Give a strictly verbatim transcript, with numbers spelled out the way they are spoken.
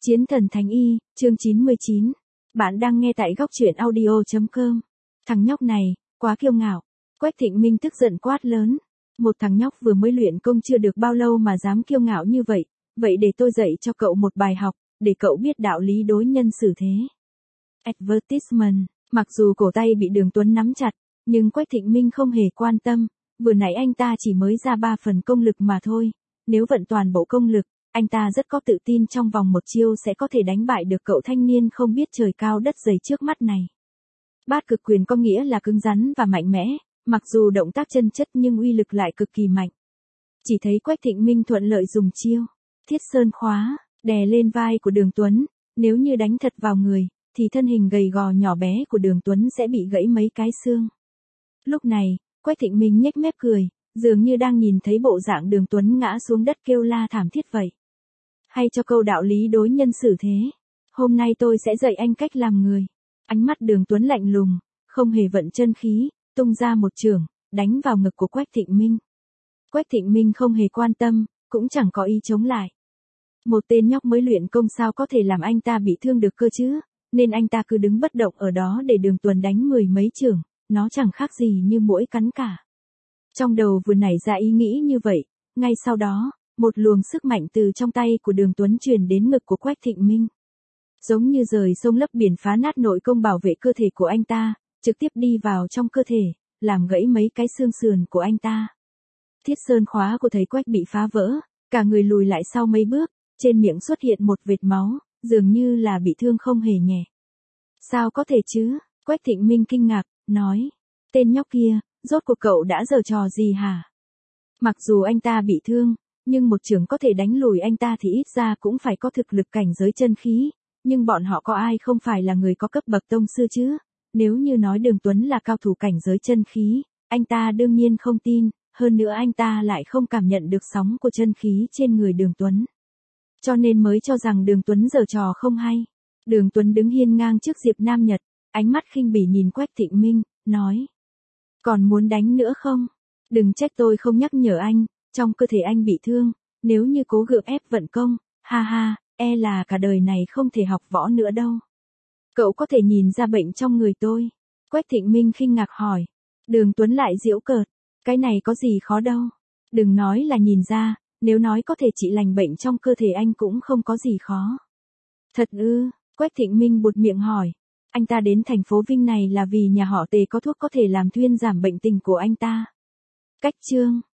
Chiến thần Thánh Y, chương chín mươi chín. Bạn đang nghe tại góc truyện audio chấm com. Thằng nhóc này, quá kiêu ngạo. Quách Thịnh Minh tức giận quát lớn. Một thằng nhóc vừa mới luyện công chưa được bao lâu mà dám kiêu ngạo như vậy. Vậy để tôi dạy cho cậu một bài học, để cậu biết đạo lý đối nhân xử thế. Advertisement. Mặc dù cổ tay bị Đường Tuấn nắm chặt, nhưng Quách Thịnh Minh không hề quan tâm. Vừa nãy anh ta chỉ mới ra ba phần công lực mà thôi. Nếu vận toàn bộ công lực, anh ta rất có tự tin trong vòng một chiêu sẽ có thể đánh bại được cậu thanh niên không biết trời cao đất dày trước mắt này. Bát cực quyền có nghĩa là cứng rắn và mạnh mẽ, mặc dù động tác chân chất nhưng uy lực lại cực kỳ mạnh. Chỉ thấy Quách Thịnh Minh thuận lợi dùng chiêu Thiết Sơn Khóa, đè lên vai của Đường Tuấn, nếu như đánh thật vào người, thì thân hình gầy gò nhỏ bé của Đường Tuấn sẽ bị gãy mấy cái xương. Lúc này, Quách Thịnh Minh nhếch mép cười, dường như đang nhìn thấy bộ dạng Đường Tuấn ngã xuống đất kêu la thảm thiết vậy. Hay cho câu đạo lý đối nhân xử thế. Hôm nay tôi sẽ dạy anh cách làm người. Ánh mắt Đường Tuấn lạnh lùng, không hề vận chân khí, tung ra một chưởng, đánh vào ngực của Quách Thịnh Minh. Quách Thịnh Minh không hề quan tâm, cũng chẳng có ý chống lại. Một tên nhóc mới luyện công sao có thể làm anh ta bị thương được cơ chứ, nên anh ta cứ đứng bất động ở đó để Đường Tuấn đánh mười mấy chưởng, nó chẳng khác gì như muỗi cắn cả. Trong đầu vừa nảy ra ý nghĩ như vậy, ngay sau đó, một luồng sức mạnh từ trong tay của Đường Tuấn truyền đến ngực của Quách Thịnh Minh. Giống như rời sông lấp biển phá nát nội công bảo vệ cơ thể của anh ta, trực tiếp đi vào trong cơ thể, làm gãy mấy cái xương sườn của anh ta. Thiết Sơn Khóa của thầy Quách bị phá vỡ, cả người lùi lại sau mấy bước, trên miệng xuất hiện một vệt máu, dường như là bị thương không hề nhẹ. Sao có thể chứ? Quách Thịnh Minh kinh ngạc, nói. Tên nhóc kia, rốt cuộc cậu đã giở trò gì hả? Mặc dù anh ta bị thương, nhưng một chưởng có thể đánh lùi anh ta thì ít ra cũng phải có thực lực cảnh giới chân khí, nhưng bọn họ có ai không phải là người có cấp bậc tông sư chứ? Nếu như nói Đường Tuấn là cao thủ cảnh giới chân khí, anh ta đương nhiên không tin, hơn nữa anh ta lại không cảm nhận được sóng của chân khí trên người Đường Tuấn. Cho nên mới cho rằng Đường Tuấn giở trò không hay. Đường Tuấn đứng hiên ngang trước Diệp Nam Nhật, ánh mắt khinh bỉ nhìn Quách Thịnh Minh, nói. Còn muốn đánh nữa không? Đừng trách tôi không nhắc nhở anh, trong cơ thể anh bị thương, nếu như cố gượng ép vận công, ha ha, e là cả đời này không thể học võ nữa đâu. Cậu có thể nhìn ra bệnh trong người tôi. Quách Thịnh Minh khinh ngạc hỏi. Đường Tuấn lại giễu cợt, cái này có gì khó đâu. Đừng nói là nhìn ra, nếu nói có thể trị lành bệnh trong cơ thể anh cũng không có gì khó. Thật ư? Quách Thịnh Minh buột miệng hỏi. Anh ta đến thành phố Vinh này là vì nhà họ Tề có thuốc có thể làm thuyên giảm bệnh tình của anh ta. Cách chương